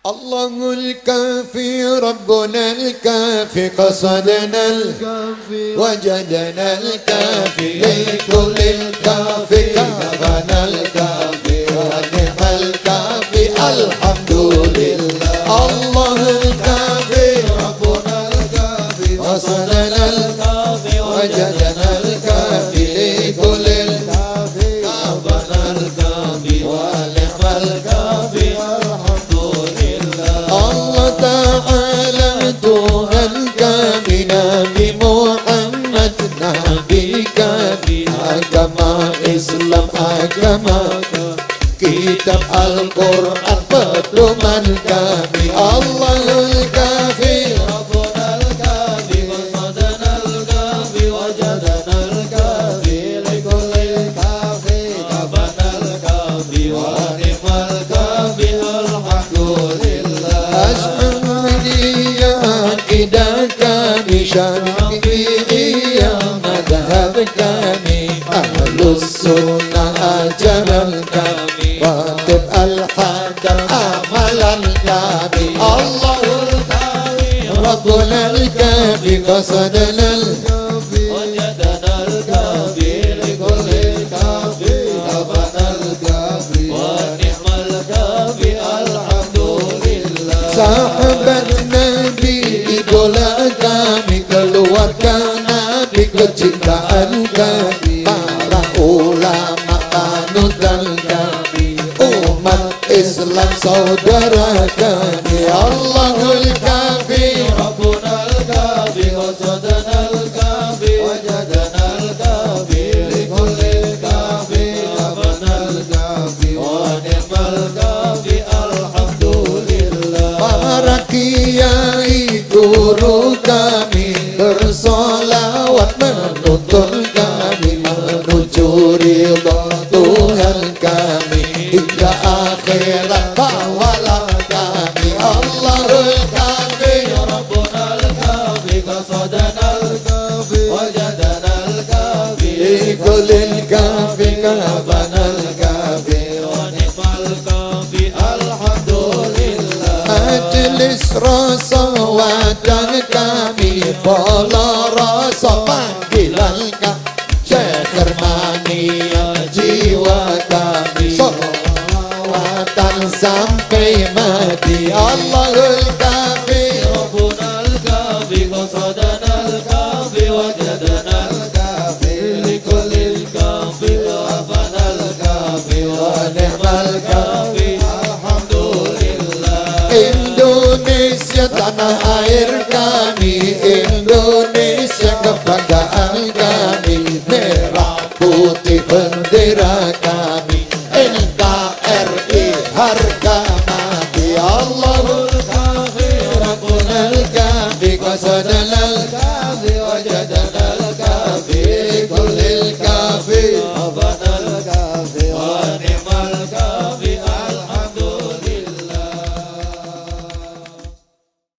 الله الكافي ربنا الكافي قصدنا الكافي وجدنا الكافي لكل الكافي كفانا الكافي ونعم الكافي الحمد لله الله الكافي ربنا الكافي قصدنا الكافي وجدنا الكافي لكل الكافي كفانا الكافي ونعم الكافي Allah Ta'ala Tuhan kami Nabi Muhammad Nabi kami agama Islam agama kitab Al-Quran pedoman kami Allahul Kafi Rabbunal Kafi Wasadanal Kafi Wajadanal Kafi Likulil Kafi Kabanal Kafi Wa ni'mal Kafi Alhamdulillah As'amaniya akidah kami Syafi'iyah madhab kami Ahlus sunnah ajaran kami Watib al-hadar amalan kami Allahul kafi Rabbuna al-kafi qasadana al-kafi wajadana al-kafi likulil kafi Rabbana al-kafi wa ni'mal kafi alhamdulillah Sahabat Nabi idola kami keluarga Nabi kecintaan kami para ulama panutan kami umat Islam saudara kami Allahul kafi Rabbunal kafi wasadanal kafi wajadanal kafi likulil kafi rabanal kafi wa ni'mal kafi alhamdulillah para kiai guru kami bersolawat menuntun kami menuju ridha Tuhan kami hingga akhirat bawalah kami Allahul kafi Rabbunal kafi qasadanal kafi wajadanal kafi likulil kafi kabanal kafi wa ni'mal kafi alhamdulillah Majlis rasa wadah kami bola rasa panggilan kami Syekh Hermania jiwa kami salawatan sampai mati Allahul kafi Rabbunal kafi qasadanal kafi wajadanal kafi likulil kafi rabanal kafi wa ni'mal kafi alhamdulillah Indonesia tanah air kami Indonesia kebanggaan kami merah putih bendera kami NKRI harga mati Allahul kafi Rabbunal kafi